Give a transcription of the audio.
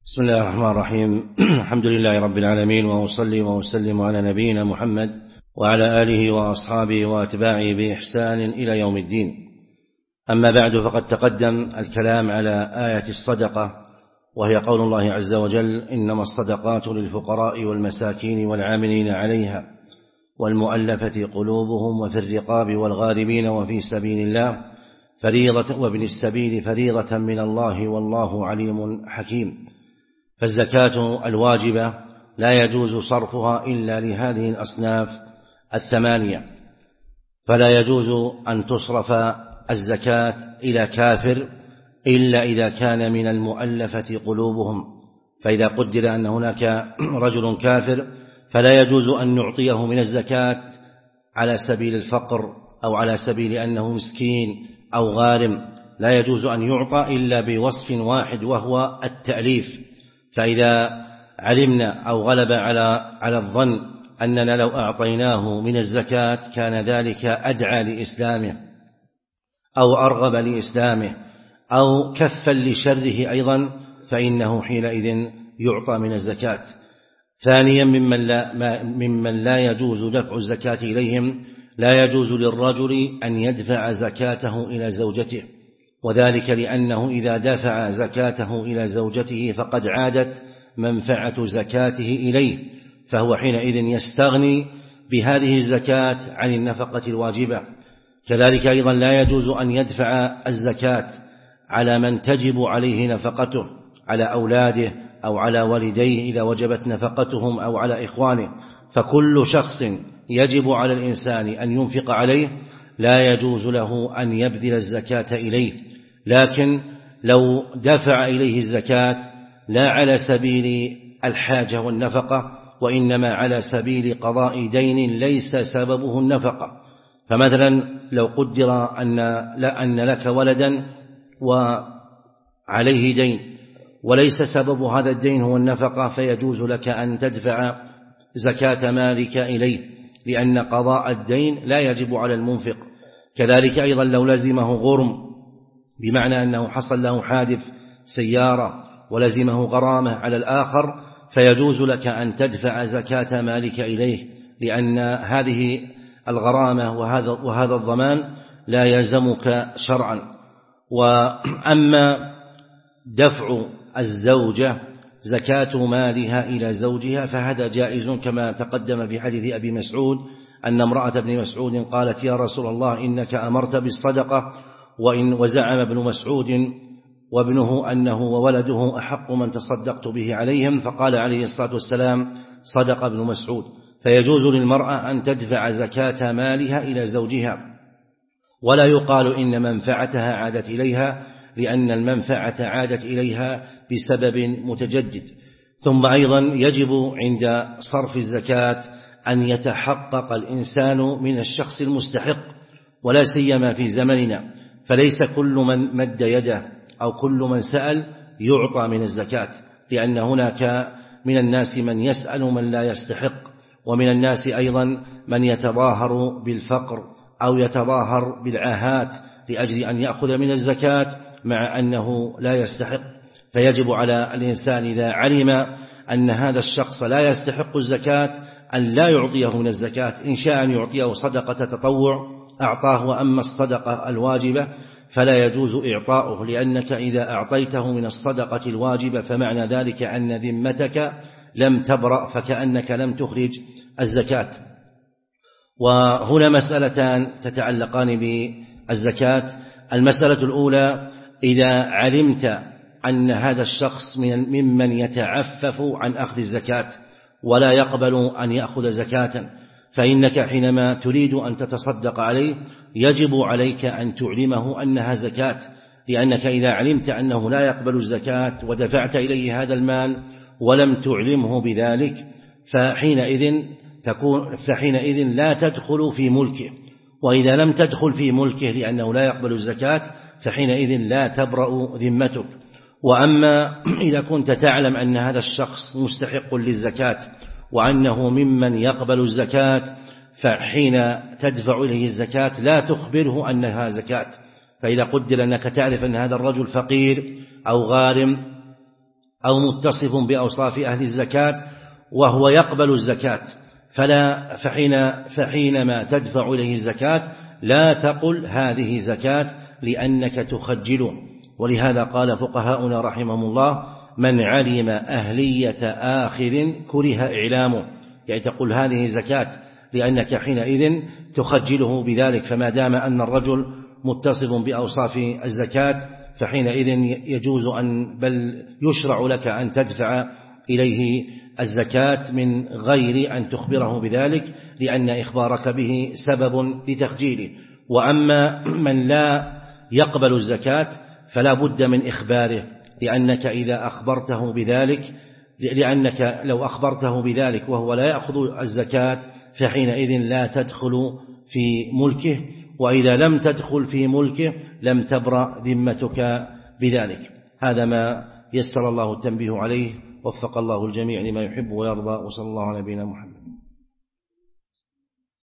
بسم الله الرحمن الرحيم. الحمد لله رب العالمين، وأصلي وأسلم على نبينا محمد وعلى آله وأصحابه وأتباعه بإحسان إلى يوم الدين. أما بعد، فقد تقدم الكلام على آية الصدقة، وهي قول الله عز وجل: إنما الصدقات للفقراء والمساكين والعاملين عليها والمؤلفة قلوبهم وفي الرقاب والغارمين وفي سبيل الله فريضة وابن السبيل فريضة من الله والله عليم حكيم. فالزكاة الواجبة لا يجوز صرفها إلا لهذه الأصناف الثمانية، فلا يجوز أن تصرف الزكاة إلى كافر إلا إذا كان من المؤلفة قلوبهم، فإذا قدر أن هناك رجل كافر فلا يجوز أن نعطيه من الزكاة على سبيل الفقر أو على سبيل أنه مسكين أو غارم، لا يجوز أن يعطى إلا بوصف واحد وهو التأليف. فإذا علمنا أو غلب على الظن أننا لو أعطيناه من الزكاة كان ذلك أدعى لإسلامه أو أرغب لإسلامه أو كفا لشره أيضا، فإنه حينئذ يعطى من الزكاة. ثانيا، ممن لا يجوز دفع الزكاة إليهم، لا يجوز للرجل أن يدفع زكاته إلى زوجته، وذلك لأنه إذا دفع زكاته إلى زوجته فقد عادت منفعة زكاته إليه، فهو حينئذ يستغني بهذه الزكاة عن النفقة الواجبة. كذلك أيضا لا يجوز أن يدفع الزكاة على من تجب عليه نفقته، على أولاده أو على والديه إذا وجبت نفقتهم أو على إخوانه، فكل شخص يجب على الإنسان أن ينفق عليه لا يجوز له أن يبذل الزكاة إليه. لكن لو دفع إليه الزكاة لا على سبيل الحاجة والنفقة، وإنما على سبيل قضاء دين ليس سببه النفقة، فمثلا لو قدر أن لك ولدا وعليه دين وليس سبب هذا الدين هو النفقة، فيجوز لك أن تدفع زكاة مالك إليه، لأن قضاء الدين لا يجب على المنفق. كذلك أيضا لو لزمه غرم، بمعنى أنه حصل له حادث سيارة ولزمه غرامة على الآخر، فيجوز لك أن تدفع زكاة مالك إليه، لأن هذه الغرامة وهذا الضمان لا يلزمك شرعا. وأما دفع الزوجة زكاة مالها إلى زوجها فهذا جائز، كما تقدم في حديث أبي مسعود أن امرأة ابن مسعود قالت: يا رسول الله إنك أمرت بالصدقة، وزعم ابن مسعود وابنه أنه وولده أحق من تصدقت به عليهم، فقال عليه الصلاة والسلام: صدق ابن مسعود. فيجوز للمرأة أن تدفع زكاة مالها إلى زوجها، ولا يقال إن منفعتها عادت إليها، لأن المنفعة عادت إليها بسبب متجدد. ثم أيضا يجب عند صرف الزكاة أن يتحقق الإنسان من الشخص المستحق، ولا سيما في زمننا، فليس كل من مد يده أو كل من سأل يعطى من الزكاة، لأن هناك من الناس من يسأل من لا يستحق، ومن الناس أيضا من يتظاهر بالفقر أو يتظاهر بالعاهات لأجل أن يأخذ من الزكاة مع أنه لا يستحق. فيجب على الإنسان إذا علم أن هذا الشخص لا يستحق الزكاة أن لا يعطيه من الزكاة، إن شاء أن يعطيه صدقة تطوع أعطاه، وأما الصدقة الواجبة فلا يجوز إعطاؤه، لأنك إذا أعطيته من الصدقة الواجبة فمعنى ذلك أن ذمتك لم تبرأ، فكأنك لم تخرج الزكاة. وهنا مسألتان تتعلقان بالزكاة. المسألة الأولى: إذا علمت أن هذا الشخص ممن يتعفف عن أخذ الزكاة ولا يقبل أن يأخذ زكاة، فإنك حينما تريد أن تتصدق عليه يجب عليك أن تعلمه أنها زكاة، لأنك إذا علمت أنه لا يقبل الزكاة ودفعت إليه هذا المال ولم تعلمه بذلك فحينئذ لا تدخل في ملكه، وإذا لم تدخل في ملكه لأنه لا يقبل الزكاة فحينئذ لا تبرأ ذمتك. وأما إذا كنت تعلم أن هذا الشخص مستحق للزكاة وأنه ممن يقبل الزكاة، فحين تدفع إليه الزكاة لا تخبره أنها زكاة، فإذا قدر أنك تعرف أن هذا الرجل فقير أو غارم أو متصف بأوصاف أهل الزكاة وهو يقبل الزكاة، فحينما تدفع إليه الزكاة لا تقل هذه زكاة لأنك تخجله. ولهذا قال فقهاؤنا رحمهم الله: من علم أهلية آخر كره إعلامه، يعني تقول هذه زكاة لأنك حينئذ تخجله بذلك. فما دام أن الرجل متصف بأوصاف الزكاة فحينئذ يجوز بل يشرع لك أن تدفع إليه الزكاة من غير أن تخبره بذلك، لأن إخبارك به سبب لتخجيله. وأما من لا يقبل الزكاة فلا بد من إخباره، لأنك لو أخبرته بذلك وهو لا يأخذ الزكاة فحينئذ لا تدخل في ملكه، وإذا لم تدخل في ملكه لم تبرأ ذمتك بذلك. هذا ما يسر الله التنبيه عليه، وفق الله الجميع لما يحب ويرضى، وصلى الله على نبينا محمد.